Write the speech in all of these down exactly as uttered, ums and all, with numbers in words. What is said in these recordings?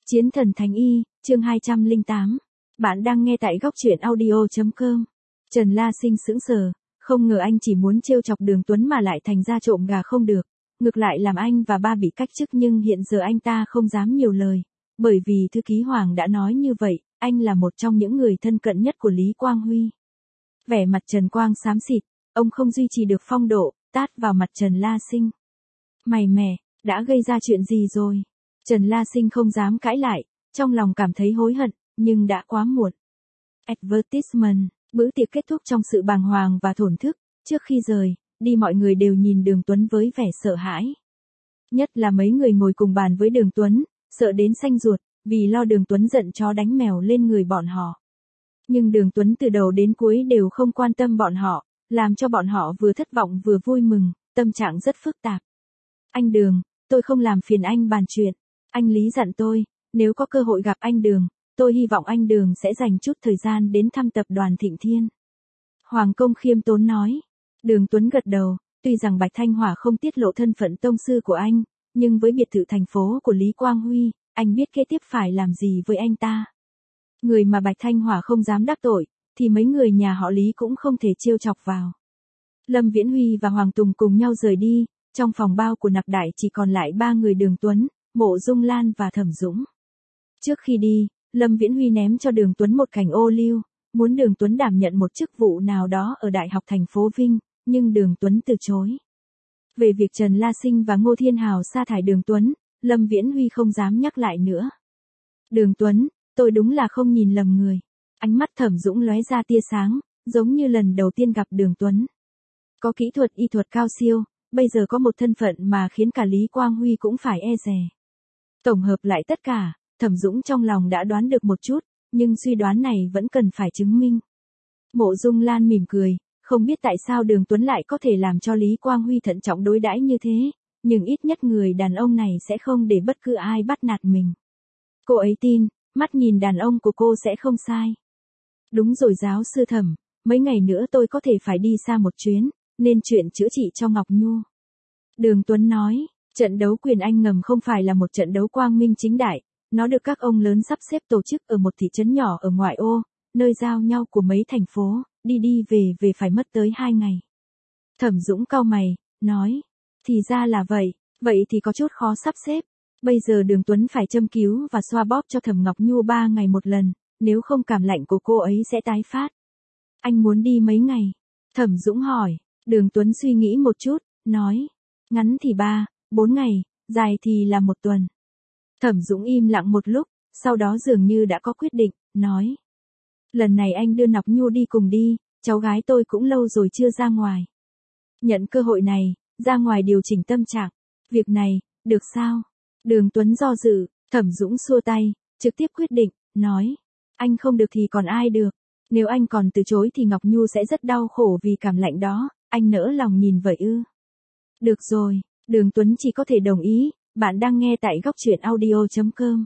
Chiến thần Thánh Y, chương hai trăm lẻ tám. Bạn đang nghe tại góc truyện audio chấm com. Trần La Sinh sững sờ, không ngờ anh chỉ muốn trêu chọc Đường Tuấn mà lại thành ra trộm gà không được. Ngược lại làm anh và ba bị cách chức, nhưng hiện giờ anh ta không dám nhiều lời. Bởi vì thư ký Hoàng đã nói như vậy, anh là một trong những người thân cận nhất của Lý Quang Huy. Vẻ mặt Trần Quang xám xịt, ông không duy trì được phong độ, tát vào mặt Trần La Sinh. Mày mè, đã gây ra chuyện gì rồi? Trần La Sinh không dám cãi lại, trong lòng cảm thấy hối hận, nhưng đã quá muộn. Advertisement, bữa tiệc kết thúc trong sự bàng hoàng và thổn thức, trước khi rời, đi mọi người đều nhìn Đường Tuấn với vẻ sợ hãi. Nhất là mấy người ngồi cùng bàn với Đường Tuấn, sợ đến xanh ruột, vì lo Đường Tuấn giận chó đánh mèo lên người bọn họ. Nhưng Đường Tuấn từ đầu đến cuối đều không quan tâm bọn họ, làm cho bọn họ vừa thất vọng vừa vui mừng, tâm trạng rất phức tạp. Anh Đường, tôi không làm phiền anh bàn chuyện. Anh Lý dặn tôi, nếu có cơ hội gặp anh Đường, tôi hy vọng anh Đường sẽ dành chút thời gian đến thăm tập đoàn Thịnh Thiên. Hoàng Công khiêm tốn nói. Đường Tuấn gật đầu, tuy rằng Bạch Thanh Hỏa không tiết lộ thân phận tông sư của anh, nhưng với biệt thự thành phố của Lý Quang Huy, anh biết kế tiếp phải làm gì với anh ta. Người mà Bạch Thanh Hỏa không dám đắc tội, thì mấy người nhà họ Lý cũng không thể trêu chọc vào. Lâm Viễn Huy và Hoàng Tùng cùng nhau rời đi, trong phòng bao của Nặc Đại chỉ còn lại ba người Đường Tuấn, Mộ Dung Lan và Thẩm Dũng. Trước khi đi, Lâm Viễn Huy ném cho Đường Tuấn một cành ô liu, muốn Đường Tuấn đảm nhận một chức vụ nào đó ở Đại học thành phố Vinh, nhưng Đường Tuấn từ chối. Về việc Trần La Sinh và Ngô Thiên Hào sa thải Đường Tuấn, Lâm Viễn Huy không dám nhắc lại nữa. Đường Tuấn, tôi đúng là không nhìn lầm người. Ánh mắt Thẩm Dũng lóe ra tia sáng, giống như lần đầu tiên gặp Đường Tuấn. Có kỹ thuật y thuật cao siêu, bây giờ có một thân phận mà khiến cả Lý Quang Huy cũng phải e dè. Tổng hợp lại tất cả, Thẩm Dũng trong lòng đã đoán được một chút, nhưng suy đoán này vẫn cần phải chứng minh. Mộ Dung Lan mỉm cười, không biết tại sao Đường Tuấn lại có thể làm cho Lý Quang Huy thận trọng đối đãi như thế, nhưng ít nhất người đàn ông này sẽ không để bất cứ ai bắt nạt mình. Cô ấy tin, mắt nhìn đàn ông của cô sẽ không sai. Đúng rồi giáo sư Thẩm, mấy ngày nữa tôi có thể phải đi xa một chuyến, nên chuyện chữa trị cho Ngọc Nhu. Đường Tuấn nói, trận đấu quyền Anh ngầm không phải là một trận đấu quang minh chính đại, nó được các ông lớn sắp xếp tổ chức ở một thị trấn nhỏ ở ngoại ô, nơi giao nhau của mấy thành phố, đi đi về về phải mất tới hai ngày. Thẩm Dũng cau mày, nói, thì ra là vậy, vậy thì có chút khó sắp xếp. Bây giờ Đường Tuấn phải châm cứu và xoa bóp cho Thẩm Ngọc Nhu ba ngày một lần, nếu không cảm lạnh của cô ấy sẽ tái phát. Anh muốn đi mấy ngày? Thẩm Dũng hỏi. Đường Tuấn suy nghĩ một chút, nói, ngắn thì ba, bốn ngày, dài thì là một tuần. Thẩm Dũng im lặng một lúc, sau đó dường như đã có quyết định, nói, lần này anh đưa Ngọc Nhu đi cùng đi, cháu gái tôi cũng lâu rồi chưa ra ngoài. Nhận cơ hội này, ra ngoài điều chỉnh tâm trạng. Việc này, được sao? Đường Tuấn do dự, Thẩm Dũng xua tay, trực tiếp quyết định, nói, anh không được thì còn ai được. Nếu anh còn từ chối thì Ngọc Nhu sẽ rất đau khổ vì cảm lạnh đó, anh nỡ lòng nhìn vậy ư? Được rồi, Đường Tuấn chỉ có thể đồng ý, bạn đang nghe tại góc truyện audio chấm com.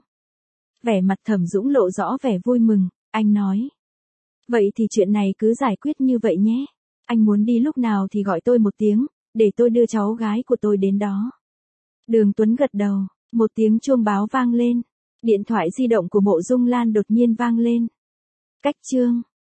Vẻ mặt Thẩm Dũng lộ rõ vẻ vui mừng, anh nói. Vậy thì chuyện này cứ giải quyết như vậy nhé. Anh muốn đi lúc nào thì gọi tôi một tiếng, để tôi đưa cháu gái của tôi đến đó. Đường Tuấn gật đầu, một tiếng chuông báo vang lên. Điện thoại di động của Mộ Dung Lan đột nhiên vang lên. Cách chương.